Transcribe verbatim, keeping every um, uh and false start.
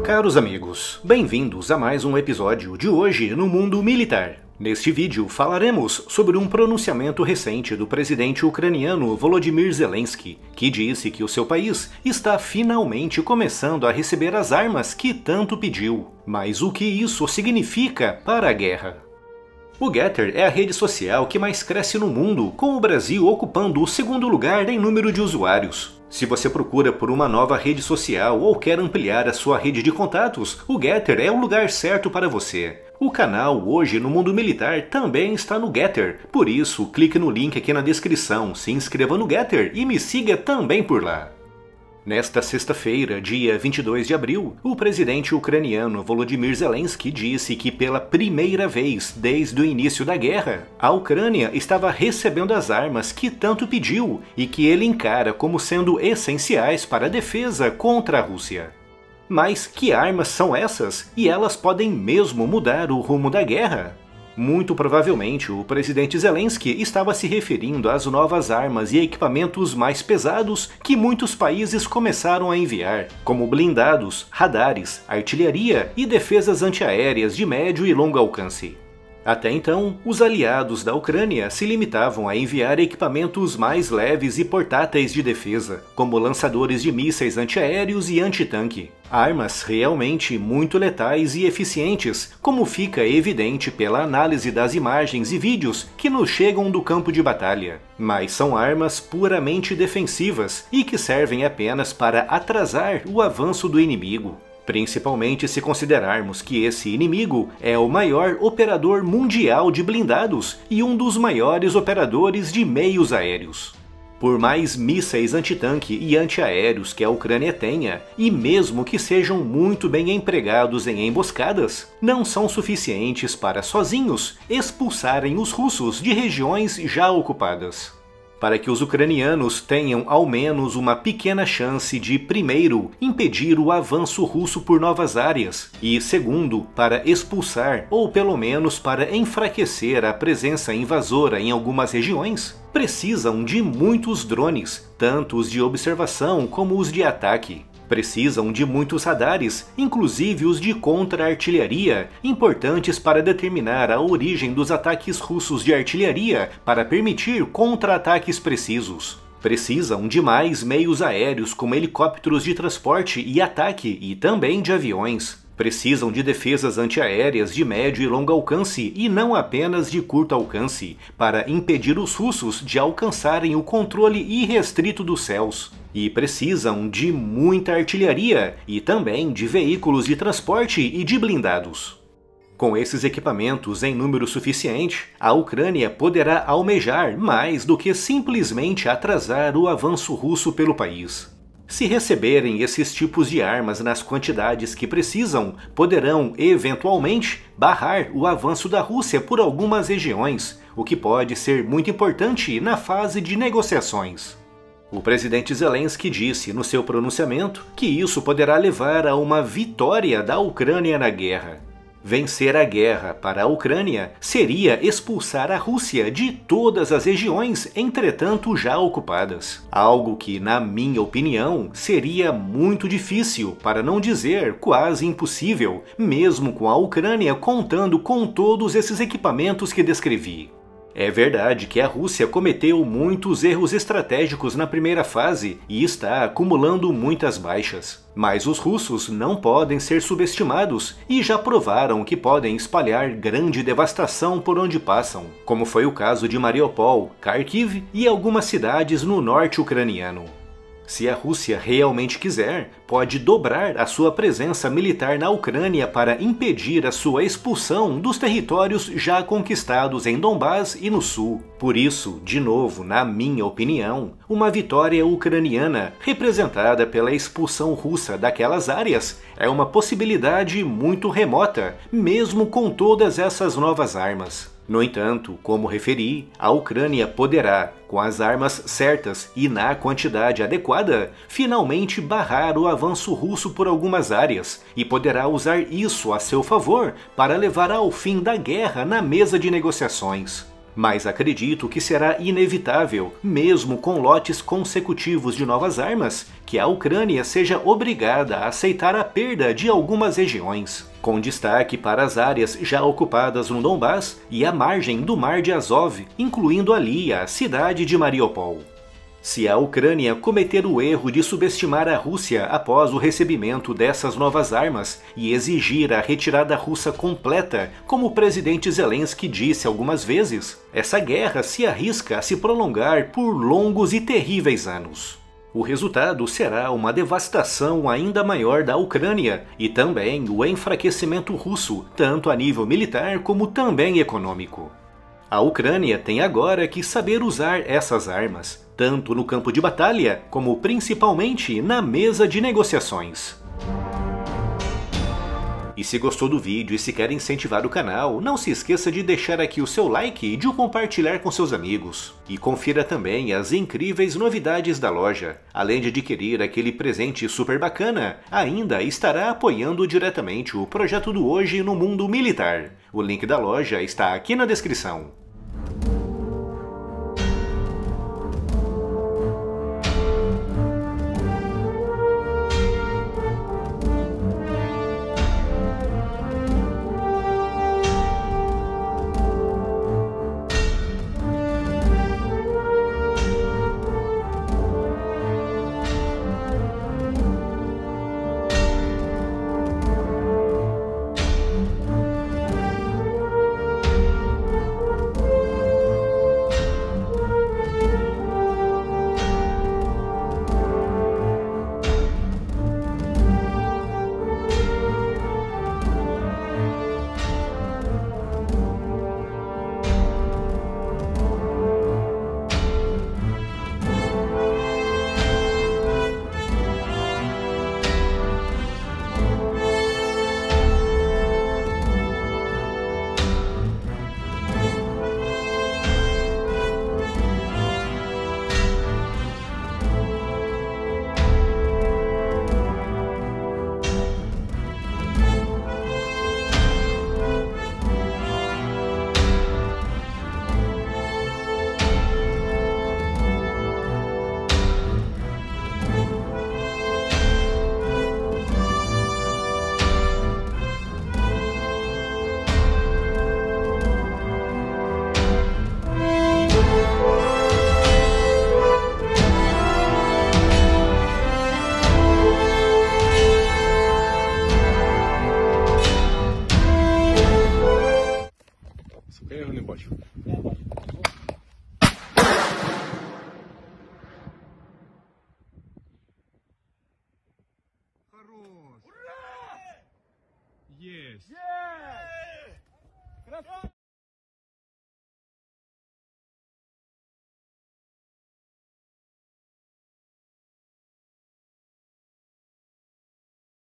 Caros amigos, bem-vindos a mais um episódio de Hoje no Mundo Militar. Neste vídeo falaremos sobre um pronunciamento recente do presidente ucraniano Volodymyr Zelensky, que disse que o seu país está finalmente começando a receber as armas que tanto pediu. Mas o que isso significa para a guerra? O Gettr é a rede social que mais cresce no mundo, com o Brasil ocupando o segundo lugar em número de usuários. Se você procura por uma nova rede social ou quer ampliar a sua rede de contatos, o Gettr é o lugar certo para você. O canal Hoje no Mundo Militar também está no Gettr, por isso clique no link aqui na descrição, se inscreva no Gettr e me siga também por lá. Nesta sexta-feira, dia vinte e dois de abril, o presidente ucraniano Volodymyr Zelensky disse que pela primeira vez desde o início da guerra, a Ucrânia estava recebendo as armas que tanto pediu e que ele encara como sendo essenciais para a defesa contra a Rússia. Mas que armas são essas? E elas podem mesmo mudar o rumo da guerra? Muito provavelmente, o presidente Zelensky estava se referindo às novas armas e equipamentos mais pesados que muitos países começaram a enviar, como blindados, radares, artilharia e defesas antiaéreas de médio e longo alcance. Até então, os aliados da Ucrânia se limitavam a enviar equipamentos mais leves e portáteis de defesa, como lançadores de mísseis antiaéreos e antitanque. Armas realmente muito letais e eficientes, como fica evidente pela análise das imagens e vídeos que nos chegam do campo de batalha. Mas são armas puramente defensivas e que servem apenas para atrasar o avanço do inimigo. Principalmente se considerarmos que esse inimigo é o maior operador mundial de blindados e um dos maiores operadores de meios aéreos. Por mais mísseis antitanque e antiaéreos que a Ucrânia tenha, e mesmo que sejam muito bem empregados em emboscadas, não são suficientes para sozinhos expulsarem os russos de regiões já ocupadas. Para que os ucranianos tenham ao menos uma pequena chance de, primeiro, impedir o avanço russo por novas áreas, e segundo, para expulsar ou pelo menos para enfraquecer a presença invasora em algumas regiões, precisam de muitos drones, tanto os de observação como os de ataque. Precisam de muitos radares, inclusive os de contra-artilharia, importantes para determinar a origem dos ataques russos de artilharia para permitir contra-ataques precisos. Precisam de mais meios aéreos como helicópteros de transporte e ataque e também de aviões. Precisam de defesas antiaéreas de médio e longo alcance e não apenas de curto alcance, para impedir os russos de alcançarem o controle irrestrito dos céus. E precisam de muita artilharia e também de veículos de transporte e de blindados. Com esses equipamentos em número suficiente, a Ucrânia poderá almejar mais do que simplesmente atrasar o avanço russo pelo país. Se receberem esses tipos de armas nas quantidades que precisam, poderão, eventualmente, barrar o avanço da Rússia por algumas regiões, o que pode ser muito importante na fase de negociações. O presidente Zelensky disse no seu pronunciamento que isso poderá levar a uma vitória da Ucrânia na guerra. Vencer a guerra para a Ucrânia seria expulsar a Rússia de todas as regiões, entretanto já ocupadas. Algo que, na minha opinião, seria muito difícil, para não dizer quase impossível, mesmo com a Ucrânia contando com todos esses equipamentos que descrevi. É verdade que a Rússia cometeu muitos erros estratégicos na primeira fase e está acumulando muitas baixas. Mas os russos não podem ser subestimados e já provaram que podem espalhar grande devastação por onde passam, como foi o caso de Mariupol, Kharkiv e algumas cidades no norte ucraniano. Se a Rússia realmente quiser, pode dobrar a sua presença militar na Ucrânia para impedir a sua expulsão dos territórios já conquistados em Donbás e no sul. Por isso, de novo, na minha opinião, uma vitória ucraniana, representada pela expulsão russa daquelas áreas, é uma possibilidade muito remota, mesmo com todas essas novas armas. No entanto, como referi, a Ucrânia poderá, com as armas certas e na quantidade adequada, finalmente barrar o avanço russo por algumas áreas e poderá usar isso a seu favor para levar ao fim da guerra na mesa de negociações. Mas acredito que será inevitável, mesmo com lotes consecutivos de novas armas, que a Ucrânia seja obrigada a aceitar a perda de algumas regiões, com destaque para as áreas já ocupadas no Donbás e a margem do Mar de Azov, incluindo ali a cidade de Mariupol. Se a Ucrânia cometer o erro de subestimar a Rússia após o recebimento dessas novas armas e exigir a retirada russa completa, como o presidente Zelensky disse algumas vezes, essa guerra se arrisca a se prolongar por longos e terríveis anos. O resultado será uma devastação ainda maior da Ucrânia e também o enfraquecimento russo, tanto a nível militar como também econômico. A Ucrânia tem agora que saber usar essas armas, tanto no campo de batalha, como principalmente na mesa de negociações. E se gostou do vídeo e se quer incentivar o canal, não se esqueça de deixar aqui o seu like e de o compartilhar com seus amigos. E confira também as incríveis novidades da loja. Além de adquirir aquele presente super bacana, ainda estará apoiando diretamente o projeto do Hoje no Mundo Militar. O link da loja está aqui na descrição. Я його не бачу. Хорош! Ура! Есть! Есть!